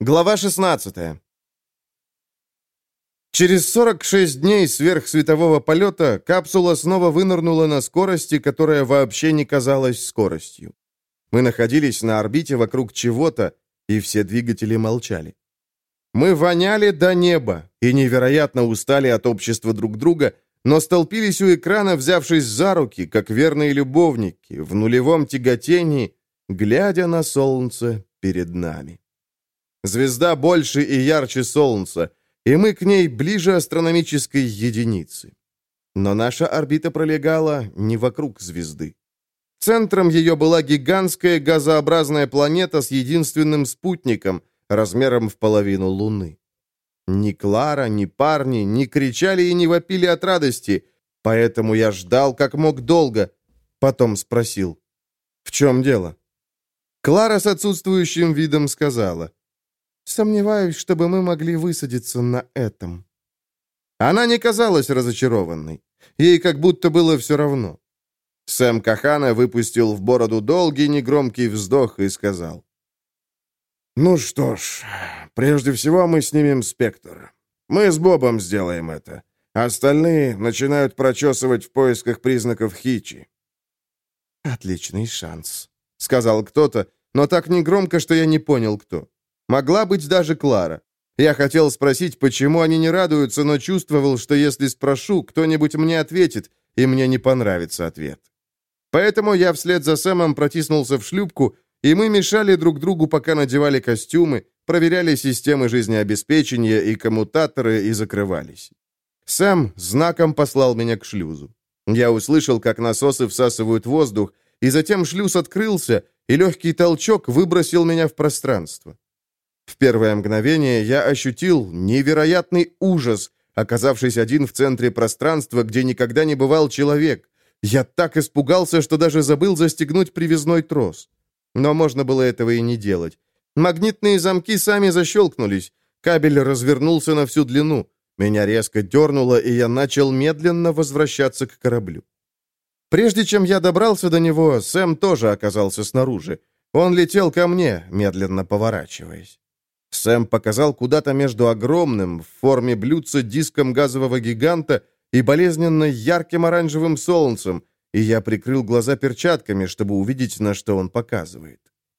Глава 16. Через 46 дней сверхсветового полета капсула снова вынырнула на скорости, которая вообще не казалась скоростью. Мы находились на орбите вокруг чего-то, и все двигатели молчали. Мы воняли до неба и невероятно устали от общества друг друга, но столпились у экрана, взявшись за руки, как верные любовники, в нулевом тяготении, глядя на солнце перед нами. Звезда больше и ярче Солнца, и мы к ней ближе астрономической единицы. Но наша орбита пролегала не вокруг звезды. Центром ее была гигантская газообразная планета с единственным спутником, размером в половину Луны. Ни Клара, ни парни не кричали и не вопили от радости, поэтому я ждал как мог долго. Потом спросил: «В чем дело?» Клара с отсутствующим видом сказала: «Сомневаюсь, чтобы мы могли высадиться на этом». Она не казалась разочарованной. Ей как будто было все равно. Сэм Кахана выпустил в бороду долгий негромкий вздох и сказал: «Ну что ж, прежде всего мы снимем спектр. Мы с Бобом сделаем это. Остальные начинают прочесывать в поисках признаков Хичи». «Отличный шанс», — сказал кто-то, но так негромко, что я не понял, кто. Могла быть даже Клара. Я хотел спросить, почему они не радуются, но чувствовал, что если спрошу, кто-нибудь мне ответит, и мне не понравится ответ. Поэтому я вслед за Сэмом протиснулся в шлюпку, и мы мешали друг другу, пока надевали костюмы, проверяли системы жизнеобеспечения и коммутаторы и закрывались. Сэм знаком послал меня к шлюзу. Я услышал, как насосы всасывают воздух, и затем шлюз открылся, и легкий толчок выбросил меня в пространство. В первое мгновение я ощутил невероятный ужас, оказавшись один в центре пространства, где никогда не бывал человек. Я так испугался, что даже забыл застегнуть привязной трос. Но можно было этого и не делать. Магнитные замки сами защелкнулись. Кабель развернулся на всю длину. Меня резко дернуло, и я начал медленно возвращаться к кораблю. Прежде чем я добрался до него, Сэм тоже оказался снаружи. Он летел ко мне, медленно поворачиваясь. Сэм показал куда-то между огромным, в форме блюдца, диском газового гиганта и болезненно ярким оранжевым солнцем, и я прикрыл глаза перчатками, чтобы увидеть, на что он показывает.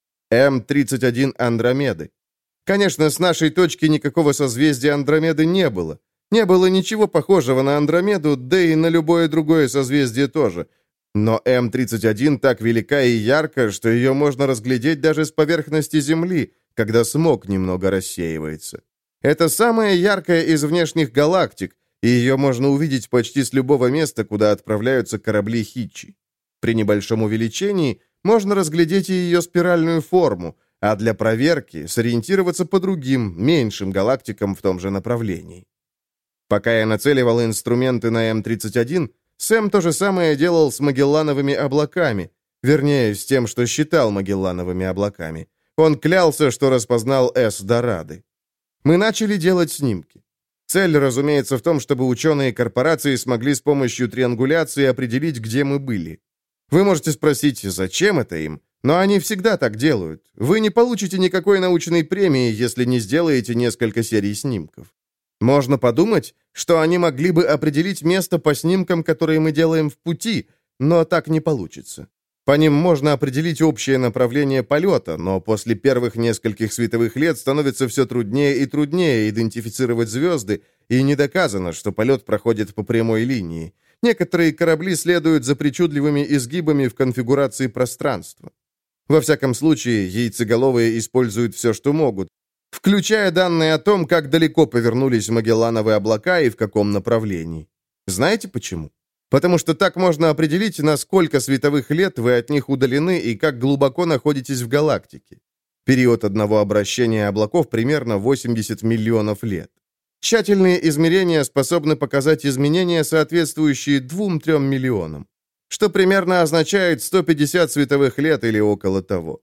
М-31 Андромеды. Конечно, с нашей точки никакого созвездия Андромеды не было. Не было ничего похожего на Андромеду, да и на любое другое созвездие тоже. Но М-31 так велика и ярка, что ее можно разглядеть даже с поверхности Земли, когда смог немного рассеивается. Это самая яркая из внешних галактик, и ее можно увидеть почти с любого места, куда отправляются корабли Хичи. При небольшом увеличении можно разглядеть и ее спиральную форму, а для проверки сориентироваться по другим, меньшим галактикам в том же направлении. Пока я нацеливал инструменты на М-31, Сэм то же самое делал с Магеллановыми облаками, вернее, с тем, что считал Магеллановыми облаками. Он клялся, что распознал С-Дорады. Мы начали делать снимки. Цель, разумеется, в том, чтобы ученые корпорации смогли с помощью триангуляции определить, где мы были. Вы можете спросить, зачем это им? Но они всегда так делают. Вы не получите никакой научной премии, если не сделаете несколько серий снимков. Можно подумать, что они могли бы определить место по снимкам, которые мы делаем в пути, но так не получится. По ним можно определить общее направление полета, но после первых нескольких световых лет становится все труднее и труднее идентифицировать звезды, и не доказано, что полет проходит по прямой линии. Некоторые корабли следуют за причудливыми изгибами в конфигурации пространства. Во всяком случае, яйцеголовые используют все, что могут, включая данные о том, как далеко повернулись Магеллановые облака и в каком направлении. Знаете почему? Потому что так можно определить, на сколько световых лет вы от них удалены и как глубоко находитесь в галактике. Период одного обращения облаков примерно 80 миллионов лет. Тщательные измерения способны показать изменения, соответствующие 2-3 миллионам, что примерно означает 150 световых лет или около того.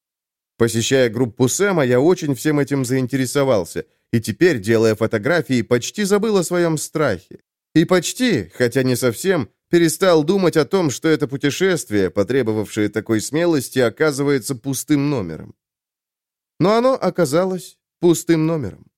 Посещая группу Сэма, я очень всем этим заинтересовался, и теперь, делая фотографии, почти забыл о своем страхе. И почти, хотя не совсем, перестал думать о том, что это путешествие, потребовавшее такой смелости, оказывается пустым номером. Но оно оказалось пустым номером.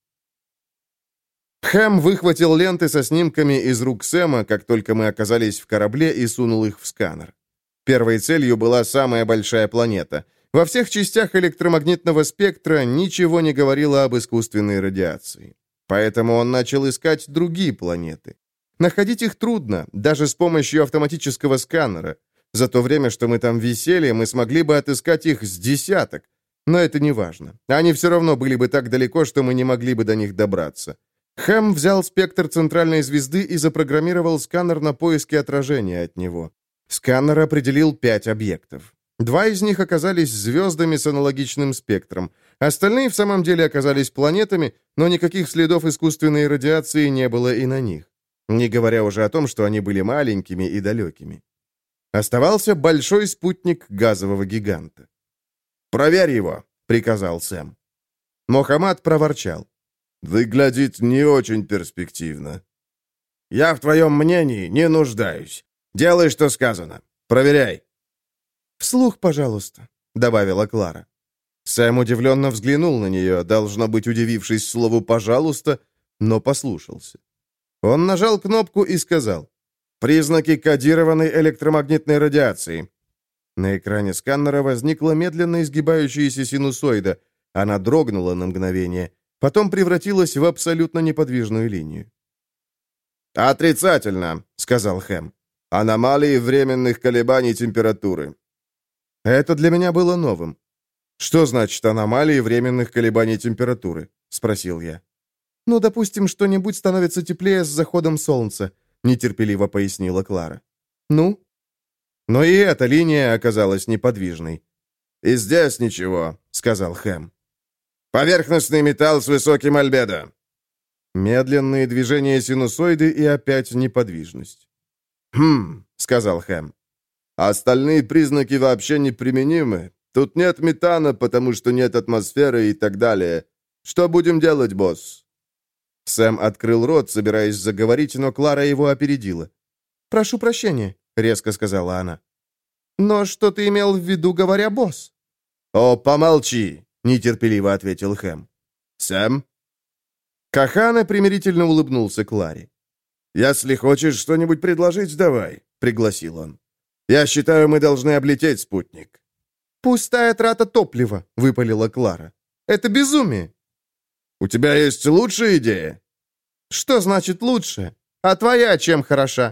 Хэм выхватил ленты со снимками из рук Сэма, как только мы оказались в корабле, и сунул их в сканер. Первой целью была самая большая планета. Во всех частях электромагнитного спектра ничего не говорило об искусственной радиации. Поэтому он начал искать другие планеты. Находить их трудно, даже с помощью автоматического сканера. За то время, что мы там висели, мы смогли бы отыскать их с десяток. Но это не важно. Они все равно были бы так далеко, что мы не могли бы до них добраться. Хэм взял спектр центральной звезды и запрограммировал сканер на поиски отражения от него. Сканер определил 5 объектов. 2 из них оказались звездами с аналогичным спектром. Остальные в самом деле оказались планетами, но никаких следов искусственной радиации не было и на них. Не говоря уже о том, что они были маленькими и далекими. Оставался большой спутник газового гиганта. «Проверь его», — приказал Сэм. Мохаммад проворчал. «Выглядит не очень перспективно». «Я в твоем мнении не нуждаюсь. Делай, что сказано. Проверяй». «Вслух, пожалуйста», — добавила Клара. Сэм удивленно взглянул на нее, должно быть, удивившись слову «пожалуйста», но послушался. Он нажал кнопку и сказал: «Признаки кодированной электромагнитной радиации». На экране сканера возникла медленно изгибающаяся синусоида. Она дрогнула на мгновение, потом превратилась в абсолютно неподвижную линию. «Отрицательно», — сказал Хэм. «Аномалии временных колебаний температуры». Это для меня было новым. «Что значит аномалии временных колебаний температуры?» — спросил я. «Ну, допустим, что-нибудь становится теплее с заходом солнца», — нетерпеливо пояснила Клара. «Ну?» Но и эта линия оказалась неподвижной. «И здесь ничего», — сказал Хэм. «Поверхностный металл с высоким альбедо». Медленные движения синусоиды и опять неподвижность. «Хм», — сказал Хэм. «Остальные признаки вообще неприменимы. Тут нет метана, потому что нет атмосферы и так далее. Что будем делать, босс?» Сэм открыл рот, собираясь заговорить, но Клара его опередила. «Прошу прощения», — резко сказала она. «Но что ты имел в виду, говоря босс?» «О, помолчи», — нетерпеливо ответил Хэм. «Сэм?» Кахана примирительно улыбнулся Кларе. «Если хочешь что-нибудь предложить, давай», — пригласил он. «Я считаю, мы должны облететь спутник». «Пустая трата топлива», — выпалила Клара. «Это безумие». «У тебя есть лучшая идея?» «Что значит лучшая? А твоя чем хороша?»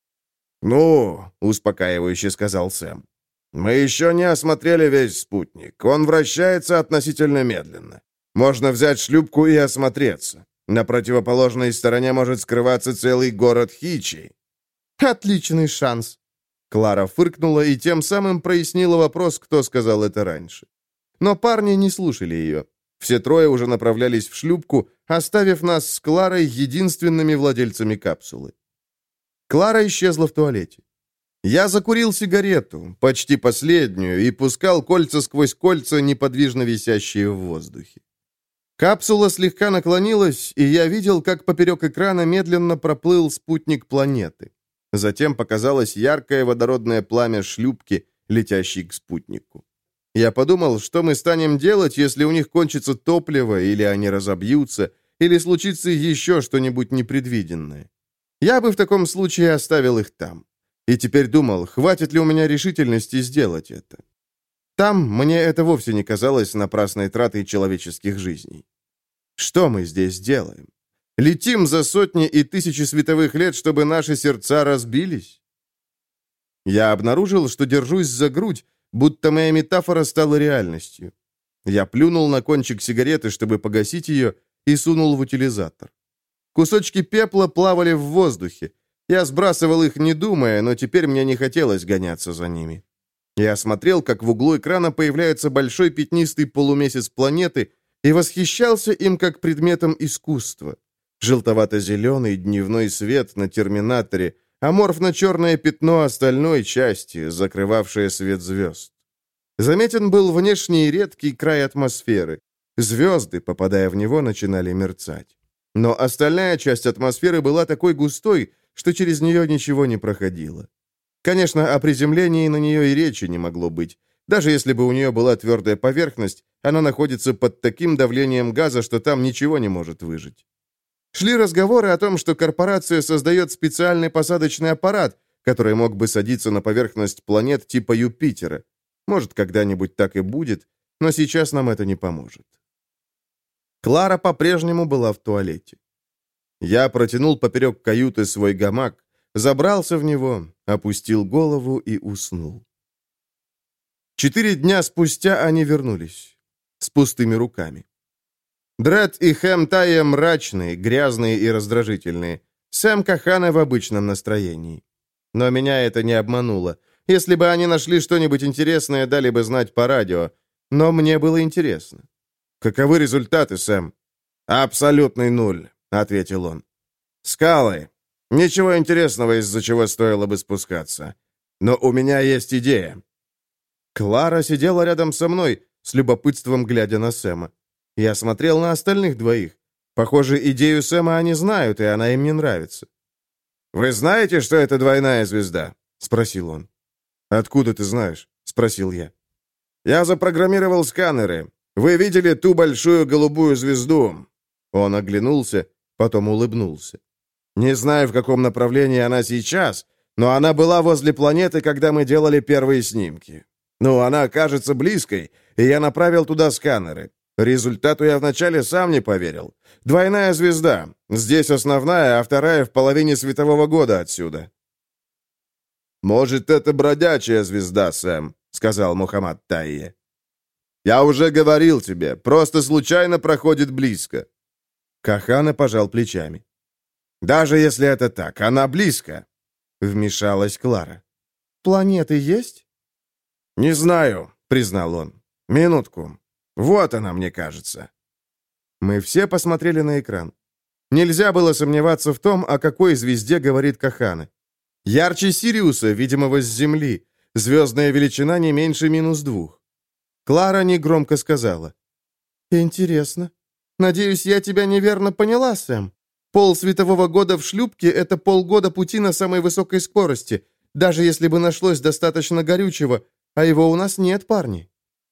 «Ну», — успокаивающе сказал Сэм, «мы еще не осмотрели весь спутник. Он вращается относительно медленно. Можно взять шлюпку и осмотреться. На противоположной стороне может скрываться целый город Хичи». «Отличный шанс». Клара фыркнула и тем самым прояснила вопрос, кто сказал это раньше. Но парни не слушали ее. Все трое уже направлялись в шлюпку, оставив нас с Кларой единственными владельцами капсулы. Клара исчезла в туалете. Я закурил сигарету, почти последнюю, и пускал кольца сквозь кольца, неподвижно висящие в воздухе. Капсула слегка наклонилась, и я видел, как поперек экрана медленно проплыл спутник планеты. Затем показалось яркое водородное пламя шлюпки, летящей к спутнику. Я подумал, что мы станем делать, если у них кончится топливо, или они разобьются, или случится еще что-нибудь непредвиденное. Я бы в таком случае оставил их там. И теперь думал, хватит ли у меня решительности сделать это. Там мне это вовсе не казалось напрасной тратой человеческих жизней. Что мы здесь делаем? Летим за сотни и тысячи световых лет, чтобы наши сердца разбились? Я обнаружил, что держусь за грудь, будто моя метафора стала реальностью. Я плюнул на кончик сигареты, чтобы погасить ее, и сунул в утилизатор. Кусочки пепла плавали в воздухе. Я сбрасывал их, не думая, но теперь мне не хотелось гоняться за ними. Я смотрел, как в углу экрана появляется большой пятнистый полумесяц планеты, и восхищался им как предметом искусства. Желтовато-зеленый дневной свет на терминаторе, аморфно-черное пятно остальной части, закрывавшее свет звезд. Заметен был внешний редкий край атмосферы. Звезды, попадая в него, начинали мерцать. Но остальная часть атмосферы была такой густой, что через нее ничего не проходило. Конечно, о приземлении на нее и речи не могло быть. Даже если бы у нее была твердая поверхность, она находится под таким давлением газа, что там ничего не может выжить. Шли разговоры о том, что корпорация создает специальный посадочный аппарат, который мог бы садиться на поверхность планет типа Юпитера. Может, когда-нибудь так и будет, но сейчас нам это не поможет. Клара по-прежнему была в туалете. Я протянул поперек каюты свой гамак, забрался в него, опустил голову и уснул. 4 дня спустя они вернулись. С пустыми руками. Дред и Хэм Тайя мрачные, грязные и раздражительные. Сэм Кахана в обычном настроении. Но меня это не обмануло. Если бы они нашли что-нибудь интересное, дали бы знать по радио. Но мне было интересно. «Каковы результаты, Сэм?» «Абсолютный нуль», — ответил он. «Скалы. Ничего интересного, из-за чего стоило бы спускаться. Но у меня есть идея». Клара сидела рядом со мной, с любопытством глядя на Сэма. Я смотрел на остальных двоих. Похоже, идею Сэма они знают, и она им не нравится. «Вы знаете, что это двойная звезда?» — спросил он. «Откуда ты знаешь?» — спросил я. «Я запрограммировал сканеры. Вы видели ту большую голубую звезду?» Он оглянулся, потом улыбнулся. «Не знаю, в каком направлении она сейчас, но она была возле планеты, когда мы делали первые снимки. Ну, она кажется близкой, и я направил туда сканеры. Результату я вначале сам не поверил. Двойная звезда. Здесь основная, а вторая в половине светового года отсюда». «Может, это бродячая звезда, Сэм», — сказал Мухаммад Тайе. «Я уже говорил тебе, просто случайно проходит близко». Кахана пожал плечами. «Даже если это так, она близко», — вмешалась Клара. «Планеты есть?» «Не знаю», — признал он. «Минутку. Вот она, мне кажется». Мы все посмотрели на экран. Нельзя было сомневаться в том, о какой звезде говорит Кахана. Ярче Сириуса, видимого с Земли. Звездная величина не меньше -2. Клара негромко сказала. «Интересно. Надеюсь, я тебя неверно поняла, Сэм. Полсветового года в шлюпке — это полгода пути на самой высокой скорости, даже если бы нашлось достаточно горючего, а его у нас нет, парни».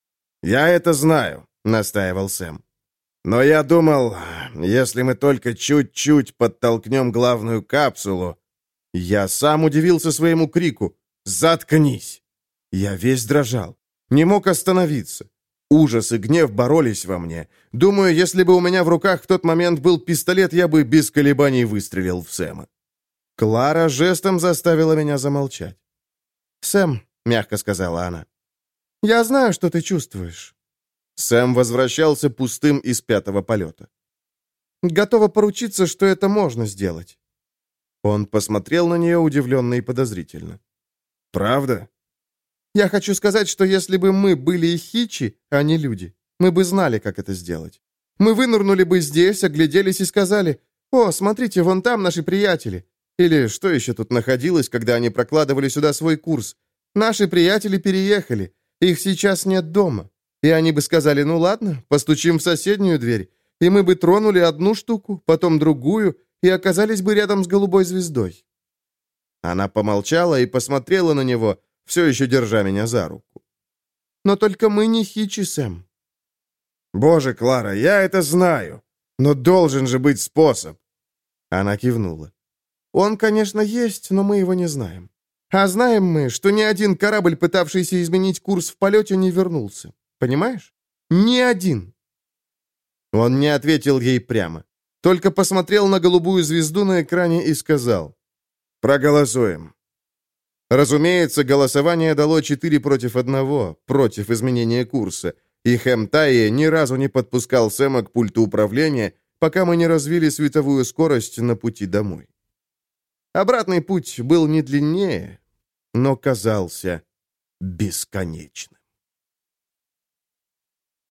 «Я это знаю», — настаивал Сэм. «Но я думал, если мы только чуть-чуть подтолкнем главную капсулу...» Я сам удивился своему крику. «Заткнись!» Я весь дрожал. Не мог остановиться. Ужас и гнев боролись во мне. Думаю, если бы у меня в руках в тот момент был пистолет, я бы без колебаний выстрелил в Сэма. Клара жестом заставила меня замолчать. «Сэм», — мягко сказала она, — «я знаю, что ты чувствуешь». Сэм возвращался пустым из 5-го полета. «Готова поручиться, что это можно сделать». Он посмотрел на нее удивленно и подозрительно. «Правда?» «Я хочу сказать, что если бы мы были хичи, а не люди, мы бы знали, как это сделать. Мы вынырнули бы здесь, огляделись и сказали: «О, смотрите, вон там наши приятели». Или что еще тут находилось, когда они прокладывали сюда свой курс? Наши приятели переехали, их сейчас нет дома. И они бы сказали: «Ну ладно, постучим в соседнюю дверь». И мы бы тронули одну штуку, потом другую, и оказались бы рядом с голубой звездой. Она помолчала и посмотрела на него, все еще держа меня за руку. «Но только мы не хичи, Сэм». «Боже, Клара, я это знаю, но должен же быть способ». Она кивнула. «Он, конечно, есть, но мы его не знаем. А знаем мы, что ни один корабль, пытавшийся изменить курс в полете, не вернулся. Понимаешь? Ни один». Он не ответил ей прямо, только посмотрел на голубую звезду на экране и сказал: «Проголосуем». Разумеется, голосование дало 4 против 1, против изменения курса, и Хэм Тайе ни разу не подпускал Сэма к пульту управления, пока мы не развили световую скорость на пути домой. Обратный путь был не длиннее, но казался бесконечным.